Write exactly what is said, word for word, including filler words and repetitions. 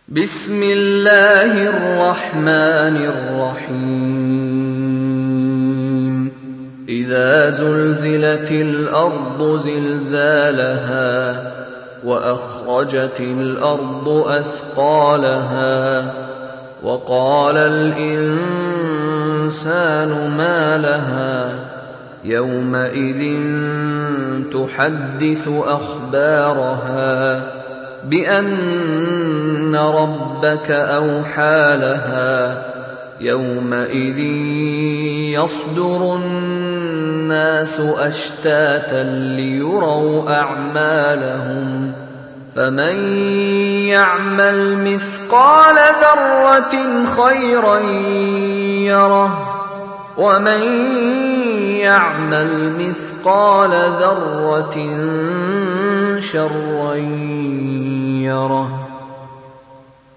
بسم الله الرحمن الرحيم إذا زلزلت الأرض زلزالها وأخرجت الأرض أثقالها وقال الإنسان ما لها يومئذ تحدث أخبارها بأن ربك أوحى لها يومئذ يصدر الناس أشتاتا ليروا أعمالهم فمن يعمل مثقال ذرة خيرا يره ومن يعمل مثقال ذرة شرا يره